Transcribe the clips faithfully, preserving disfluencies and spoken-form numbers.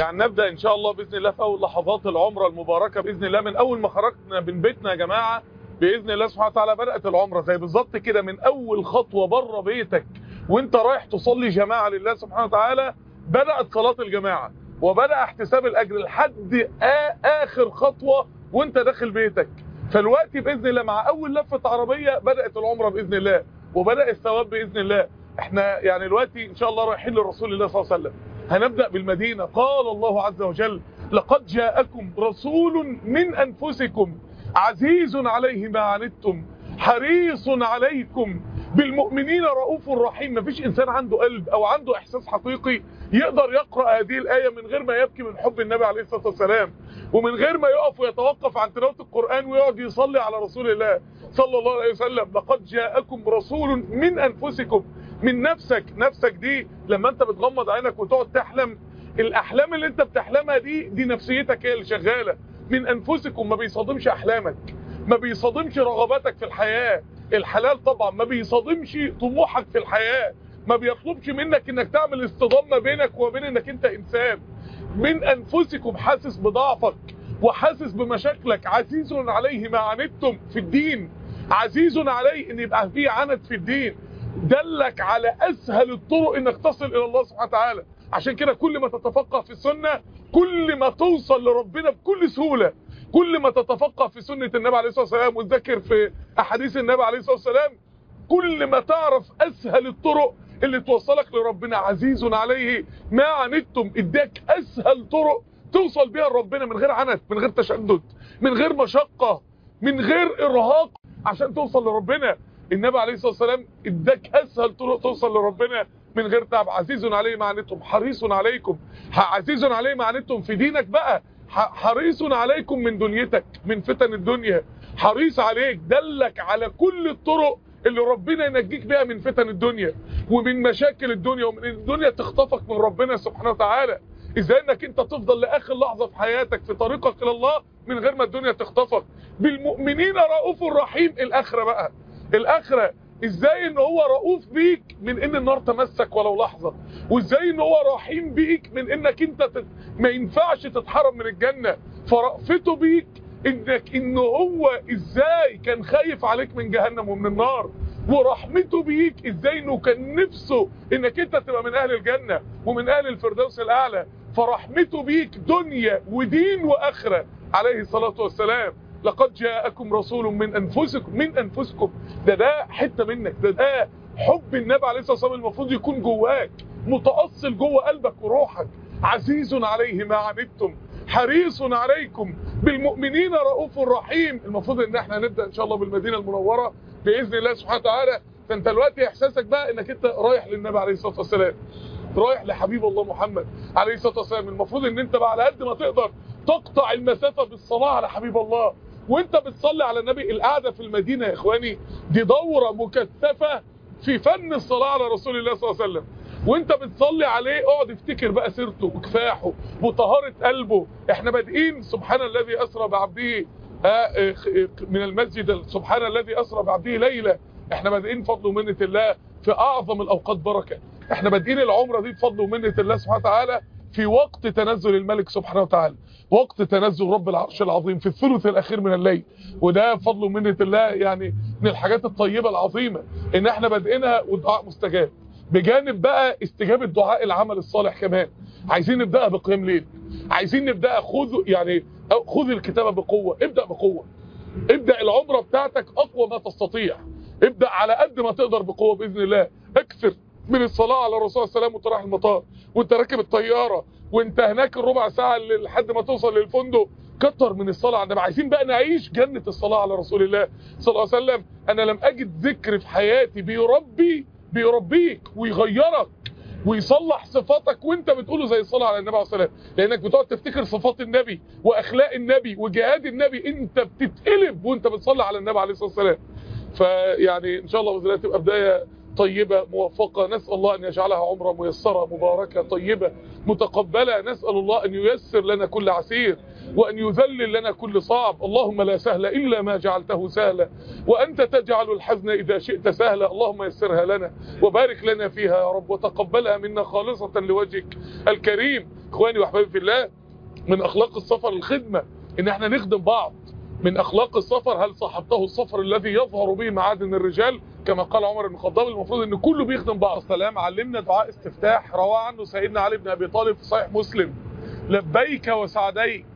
يعني نبدأ إن شاء الله بإذن الله في أول لحظات العمرة المباركة بإذن الله. من أول ما خرجنا من بيتنا يا جماعة بإذن الله سبحانه وتعالى بدأت العمرة زي بالظبط كده. من أول خطوة بره بيتك وانت رايح تصلي جماعة لله سبحانه وتعالى بدأت صلاة الجماعة وبدأ احتساب الأجر لحد آخر خطوة وانت داخل بيتك. فالوقت بإذن الله مع أول لفة عربية بدأت العمرة بإذن الله وبدأ الثواب بإذن الله. احنا يعني دلوقتي إن شاء الله رايحين لرسول الله صلى الله عليه وسلم. هنبدأ بالمدينة. قال الله عز وجل: لقد جاءكم رسول من أنفسكم عزيز عليه ما عنتم حريص عليكم بالمؤمنين رؤوف رحيم. مفيش إنسان عنده قلب أو عنده إحساس حقيقي يقدر يقرأ هذه الآية من غير ما يبكي من حب النبي عليه الصلاة والسلام، ومن غير ما يقف ويتوقف عن تلاوة القرآن ويقعد يصلي على رسول الله صلى الله عليه وسلم. لقد جاءكم رسول من أنفسكم، من نفسك. نفسك دي لما انت بتغمض عينك وتقعد تحلم، الأحلام اللي انت بتحلمها دي دي نفسيتك هي اللي شغالة. من أنفسكم ما بيصادمش أحلامك، ما بيصادمش رغباتك في الحياة، الحلال طبعا، ما بيصادمش طموحك في الحياة، ما بيطلبش منك انك تعمل اصطدام ما بينك وبين انك انت انسان. من أنفسكم، حاسس بضعفك وحاسس بمشاكلك، عزيز عليه ما عنتم في الدين، عزيز عليه ان يبقى فيه عنت في الدين، دلك على اسهل الطرق انك تصل الى الله سبحانه وتعالى. عشان كده كل ما تتفقه في السنة كل ما توصل لربنا بكل سهولة. كل ما تتفقه في سنة النبي عليه الصلاة والسلام وتذكر في احاديث النبي عليه الصلاة والسلام كل ما تعرف اسهل الطرق اللي توصلك لربنا. عزيز عليه ما عنتم، اداك اسهل طرق توصل بيها لربنا من غير عنت، من غير تشدد، من غير مشقة، من غير ارهاق عشان توصل لربنا. النبي عليه الصلاة والسلام اداك اسهل طرق توصل لربنا من غير تعب. عزيز عليه ما عنتم حريص عليكم، عزيز عليه ما عنتم في دينك بقى، حريص عليكم من دنيتك، من فتن الدنيا، حريص عليك، دلك على كل الطرق اللي ربنا ينجيك بها من فتن الدنيا ومن مشاكل الدنيا ومن الدنيا تخطفك من ربنا سبحانه وتعالى. ازاي انك انت تفضل لاخر لحظة في حياتك في طريقك الى الله من غير ما الدنيا تخطفك. بالمؤمنين رؤوف رحيم. الاخرة بقى، الاخرة ازاي ان هو رؤوف بيك من ان النار تمسك ولو لحظة، وازاي ان هو رحيم بيك من انك انت تت... ما ينفعش تتحرم من الجنة. فرأفته بيك انك ان هو ازاي كان خايف عليك من جهنم ومن النار، ورحمته بيك ازاي انه كان نفسه انك انت تبقى من اهل الجنة ومن اهل الفردوس الاعلى. فرحمته بيك دنيا ودين واخرة عليه الصلاة والسلام. لقد جاءكم رسول من انفسكم، من انفسكم ده ده حتة منك، ده ده حب النبي عليه الصلاة والسلام المفروض يكون جواك متأصل جوه قلبك وروحك. عزيز عليه ما عنتم حريص عليكم بالمؤمنين رؤوف رحيم. المفروض ان احنا نبدأ ان شاء الله بالمدينة المنورة بإذن الله سبحانه وتعالى. فانت دلوقتي احساسك بقى انك انت رايح للنبي عليه الصلاة والسلام، رايح لحبيب الله محمد عليه الصلاة والسلام. المفروض ان انت بقى على قد ما تقدر تقطع المسافة بالصلاة على حبيب الله وانت بتصلي على النبي. القعدة في المدينة يا اخواني دي دورة مكثفة في فن الصلاة على رسول الله صلى الله عليه وسلم. وانت بتصلي عليه اقعد افتكر بقى سيرته وكفاحه وطهارة قلبه. احنا بادئين سبحان الذي اسرى بعبده من المسجد، سبحان الذي اسرى بعبده ليلة. احنا بادئين فضل ومنة الله في اعظم الاوقات بركة. احنا بادئين العمرة دي بفضل ومنة الله سبحانه وتعالى في وقت تنزل الملك سبحانه وتعالى، وقت تنزل رب العرش العظيم في الثلث الاخير من الليل. وده بفضل ومنة الله يعني من الحاجات الطيبة العظيمة ان احنا بادئينها والدعاء مستجاب. بجانب بقى استجابة دعاء العمل الصالح كمان. عايزين نبدأها بقيام ليل، عايزين نبدأها خذ يعني خذ الكتابة بقوة، ابدأ بقوة، ابدأ العمرة بتاعتك اقوى ما تستطيع، ابدأ على قد ما تقدر بقوة بإذن الله. اكثر من الصلاة على الرسول صلى الله عليه وسلم وانت رايح المطار وانت راكب الطيارة وانت هناك الربع ساعة لحد ما توصل للفندق. كتر من الصلاة على النبي. عايزين بقى نعيش جنة الصلاة على رسول الله صلى الله عليه وسلم. انا لم اجد ذكر في حياتي بيربي بيربيك ويغيرك ويصلح صفاتك وانت بتقوله زي الصلاة على النبي عليه الصلاة والسلام. لانك بتقعد تفتكر صفات النبي واخلاق النبي وجهاد النبي، انت بتتقلب وانت بتصلي على النبي عليه الصلاة والسلام. فيعني ان شاء الله باذن الله تبقى بداية طيبة موفقة. نسأل الله أن يجعلها عمرة ميسرة مباركة طيبة متقبلة. نسأل الله أن ييسر لنا كل عسير وأن يذلل لنا كل صعب. اللهم لا سهل إلا ما جعلته سهلا وأنت تجعل الحزن إذا شئت سهلا. اللهم يسرها لنا وبارك لنا فيها يا رب وتقبلها منا خالصة لوجهك الكريم. اخواني واحبابي في الله، من اخلاق السفر الخدمه، ان احنا نخدم بعض. من اخلاق السفر هل صاحبته السفر الذي يظهر به معادن الرجال، كما قال عمر بن الخطاب. المفروض ان كله بيخدم بعض. السلام علمنا دعاء استفتاح رواه عنه سيدنا علي بن ابي طالب في صحيح مسلم: لبيك وسعديك،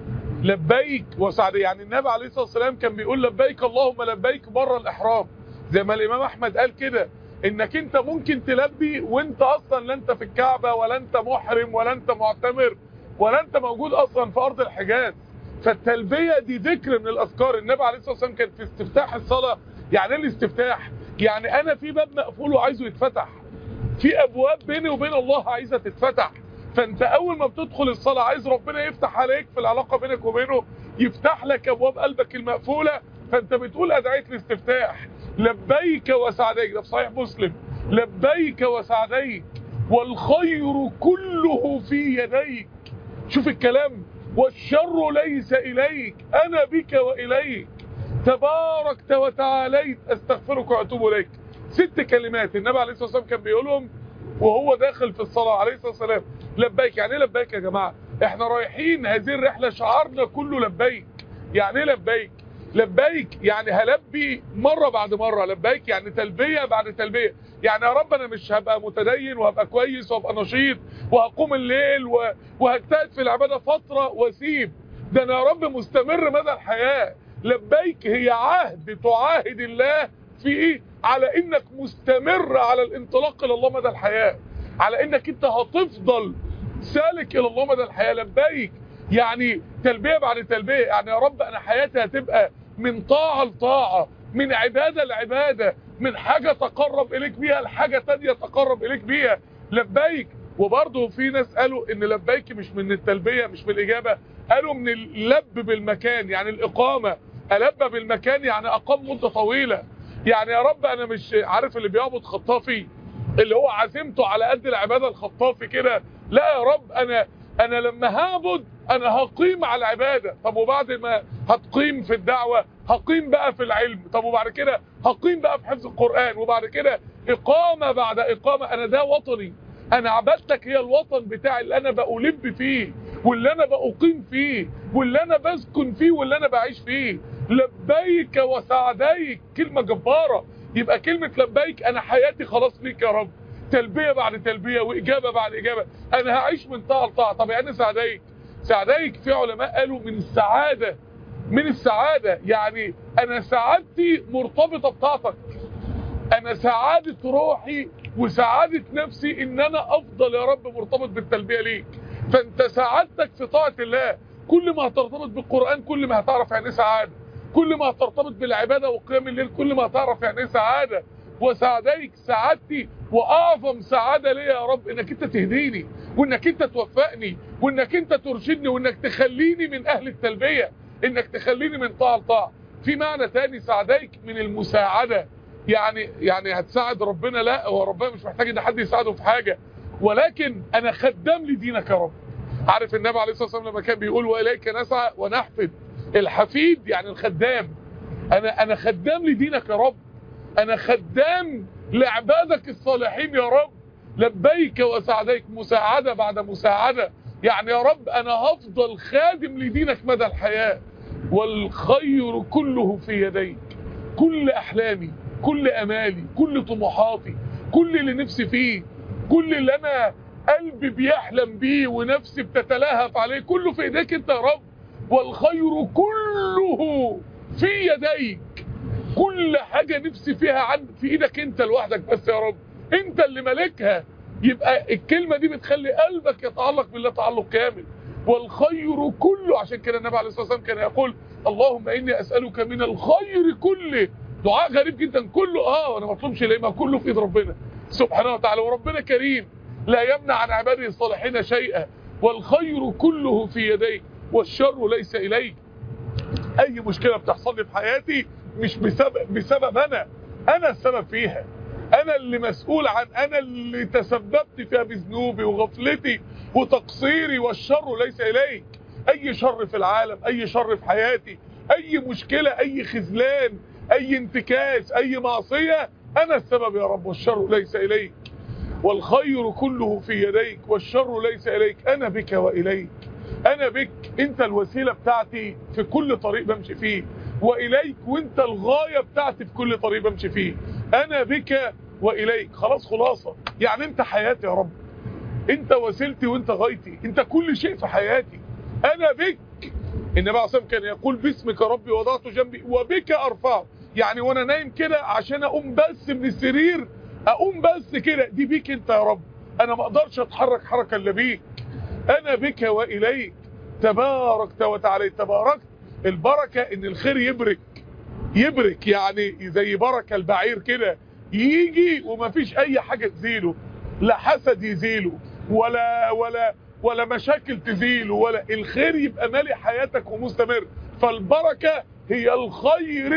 لبيك وسعديك. يعني النبي عليه الصلاه والسلام كان بيقول لبيك اللهم لبيك بره الاحرام، زي ما الامام احمد قال كده، انك انت ممكن تلبي وانت اصلا لا انت في الكعبه ولا انت محرم ولا انت معتمر ولا انت موجود اصلا في ارض الحجاز. فالتلبيه دي ذكر من الاذكار. النبي عليه الصلاه والسلام كان في استفتاح الصلاه. يعني ايه الاستفتاح؟ يعني انا في باب مقفول وعايزه يتفتح، في ابواب بيني وبين الله عايزه تتفتح. فانت اول ما بتدخل الصلاه عايز ربنا يفتح عليك في العلاقه بينك وبينه، يفتح لك ابواب قلبك المقفوله. فانت بتقول ادعيه الاستفتاح: لبيك وسعديك، ده في صحيح مسلم: لبيك وسعديك والخير كله في يديك. شوف الكلام: والشر ليس اليك انا بك واليك، تباركت وتعاليت استغفرك واتوب اليك. ست كلمات النبي عليه الصلاه والسلام كان بيقولهم وهو داخل في الصلاه عليه الصلاه والسلام. لبيك يعني ايه لبيك يا جماعه؟ احنا رايحين هذه الرحله شعارنا كله لبيك. يعني ايه لبيك؟ لبيك يعني هلبي مره بعد مره، لبيك يعني تلبيه بعد تلبيه. يعني يا رب انا مش هبقى متدين وهبقى كويس وهبقى نشيط وهقوم الليل وهجتهد في العباده فتره واسيب، ده انا يا رب مستمر مدى الحياه. لبيك هي عهد تعاهد الله فيه على انك مستمر على الانطلاق الى الله مدى الحياه، على انك انت هتفضل سالك الى الله مدى الحياه. لبيك يعني تلبيه بعد تلبيه. يعني يا رب انا حياتي هتبقى من طاعه لطاعه، من عباده لعباده، من حاجه تقرب اليك بيها لحاجه ثانيه تقرب اليك بيها. لبيك. وبرضه في ناس قالوا ان لبيك مش من التلبيه، مش من الاجابه، قالوا من اللب بالمكان، يعني الاقامه. الب بالمكان يعني اقام مده طويله. يعني يا رب انا مش عارف اللي بيعبد خطافي اللي هو عزيمته على قد العباده الخطافي كده، لا يا رب انا انا لما هعبد انا هقيم على العباده. طب وبعد ما هتقيم في الدعوه هقيم بقى في العلم، طب وبعد كده هقيم بقى في حفظ القران، وبعد كده اقامه بعد اقامه. انا ده وطني، انا عبادتك هي الوطن بتاعي اللي انا بقلب فيه واللي انا بقيم فيه واللي انا بسكن فيه واللي انا بعيش فيه. لبيك وسعديك كلمه جباره. يبقى كلمه لبيك انا حياتي خلاص ليك يا رب، تلبيه بعد تلبيه واجابه بعد اجابه، انا هعيش من طاعه لطاعه. طب يعني سعديك؟ سعديك في علماء قالوا من السعاده، من السعاده يعني انا سعادتي مرتبطه بطاعتك، انا سعاده روحي وسعاده نفسي ان انا افضل يا رب مرتبط بالتلبيه ليك. فانت سعادتك في طاعه الله. كل ما هترتبط بالقران كل ما هتعرف يعني ايه سعاده، كل ما هترتبط بالعباده وقيام الليل كل ما هتعرف يعني ايه سعاده. وسعديك سعادتي واعظم سعاده ليا يا رب انك انت تهديني وانك انت توفقني وانك انت ترشدني وانك تخليني من اهل التلبيه، انك تخليني من طاعه لطاعه. في معنى تاني سعديك من المساعده، يعني يعني هتساعد ربنا؟ لا، هو ربنا مش محتاج ان حد يساعده في حاجه، ولكن انا خدام لدينك يا رب. عارف النبي عليه الصلاه والسلام لما كان بيقول واليك نسعى ونحفد، الحفيد يعني الخدام. انا انا خدام لدينك يا رب، انا خدام لعبادك الصالحين يا رب. لبيك وسعديك، مساعده بعد مساعده. يعني يا رب انا هفضل خادم لدينك مدى الحياه. والخير كله في يديك، كل احلامي، كل امالي، كل طموحاتي، كل اللي نفسي فيه، كل اللي انا قلبي بيحلم بيه ونفسي بتتلهف عليه، كله في ايديك انت يا رب. والخير كله في يديك، كل حاجة نفسي فيها عن في ايدك انت لوحدك بس يا رب، انت اللي مالكها. يبقى الكلمة دي بتخلي قلبك يتعلق بالله تعلق كامل. والخير كله، عشان كده النبي عليه الصلاة والسلام كان يقول اللهم اني اسألك من الخير كله. دعاء غريب جدا، كله اه انا ما اطلبش ليه، ما كله في ايد ربنا سبحانه وتعالى، وربنا كريم لا يمنع عن عباده الصالحين شيئا. والخير كله في يديك والشر ليس اليك. اي مشكلة بتحصل لي في حياتي مش بسبب بسبب انا انا السبب فيها، انا اللي مسؤول عن، انا اللي تسببت فيها بذنوبي وغفلتي وتقصيري. والشر ليس اليك. اي شر في العالم، اي شر في حياتي، اي مشكلة، اي خذلان، اي انتكاس، اي معصية، انا السبب يا رب، والشر ليس اليك. والخير كله في يديك والشر ليس إليك. أنا بك وإليك، أنا بك، أنت الوسيلة بتاعتي في كل طريق بمشي فيه، وإليك، وأنت الغاية بتاعتي في كل طريق بمشي فيه. أنا بك وإليك. خلاص خلاصة، يعني أنت حياتي يا رب، أنت وسيلتي وأنت غايتي، أنت كل شيء في حياتي. أنا بك. النبي عليه الصلاة والسلام كان يقول باسمك ربي وضعت جنبي وبك أرفعه، يعني وأنا نايم كده عشان أقوم بس من السرير، أقوم بس كده، دي بيك أنت يا رب، أنا ما أقدرش أتحرك حركة إلا بيك. أنا بك وإليك تباركت وتعالى. تباركت، البركة إن الخير يبرك، يبرك يعني زي بركة البعير كده، يجي ومفيش أي حاجة تزيله، لا حسد يزيله ولا ولا ولا مشاكل تزيله، ولا الخير يبقى مالي حياتك ومستمر. فالبركة هي الخير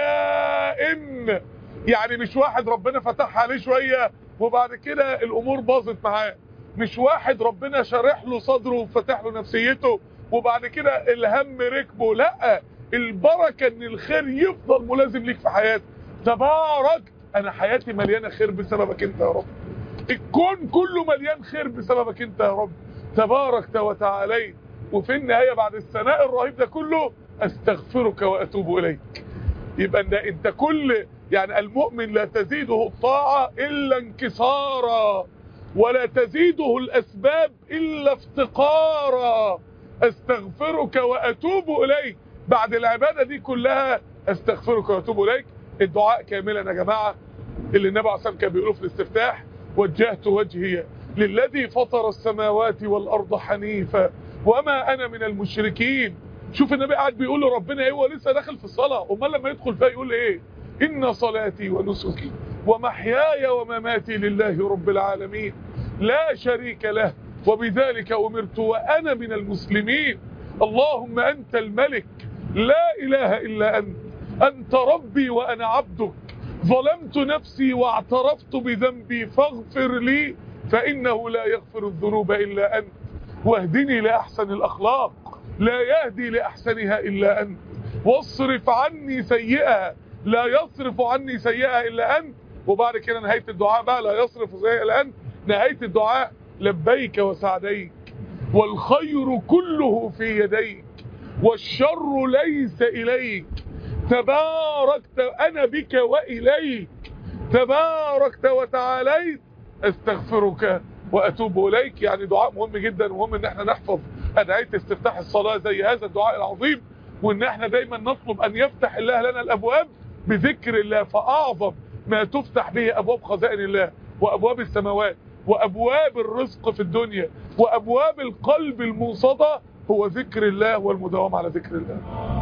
الدائم، يعني مش واحد ربنا فتح عليه شوية وبعد كده الأمور باظت معاه، مش واحد ربنا شارح له صدره وفتح له نفسيته وبعد كده الهم ركبه، لا، البركة ان الخير يفضل ملازم ليك في حياتك. تبارك، انا حياتي مليانة خير بسببك انت يا رب، الكون كله مليان خير بسببك انت يا رب، تباركت وتعاليت. وفي النهاية بعد الثناء الرهيب ده كله استغفرك واتوب اليك. يبقى انت, انت كل يعني المؤمن لا تزيده الطاعة الا انكسارا ولا تزيده الاسباب الا افتقارا. استغفرك واتوب اليك. بعد العبادة دي كلها استغفرك واتوب اليك. الدعاء كاملا يا جماعة اللي النبي عليه الصلاة والسلام كان بيقوله في الاستفتاح: وجهت وجهي للذي فطر السماوات والارض حنيفا وما انا من المشركين. شوف النبي قاعد بيقول له ربنا ايه، هو لسه داخل في الصلاة، امال لما يدخل فيها يقول ايه؟ ان صلاتي ونسكي ومحياي ومماتي لله رب العالمين لا شريك له وبذلك امرت وانا من المسلمين. اللهم انت الملك لا اله الا انت، انت ربي وانا عبدك، ظلمت نفسي واعترفت بذنبي فاغفر لي فانه لا يغفر الذنوب الا انت، واهدني لاحسن الاخلاق لا يهدي لاحسنها الا انت، واصرف عني سيئها لا يصرف عني سيئها الا انت. وبعد كده نهايه الدعاء بقى لا يصرف سيئها الا انت، نهايه الدعاء لبيك وسعديك والخير كله في يديك والشر ليس اليك. تباركت، انا بك واليك، تباركت وتعاليت، استغفرك واتوب اليك. يعني دعاء مهم جدا، ومهم ان احنا نحفظ ادعية استفتاح الصلاة زي هذا الدعاء العظيم، وان احنا دايما نطلب ان يفتح الله لنا الابواب بذكر الله. فاعظم ما تفتح به ابواب خزائن الله وابواب السماوات وابواب الرزق في الدنيا وابواب القلب الموصدة هو ذكر الله والمداومة على ذكر الله.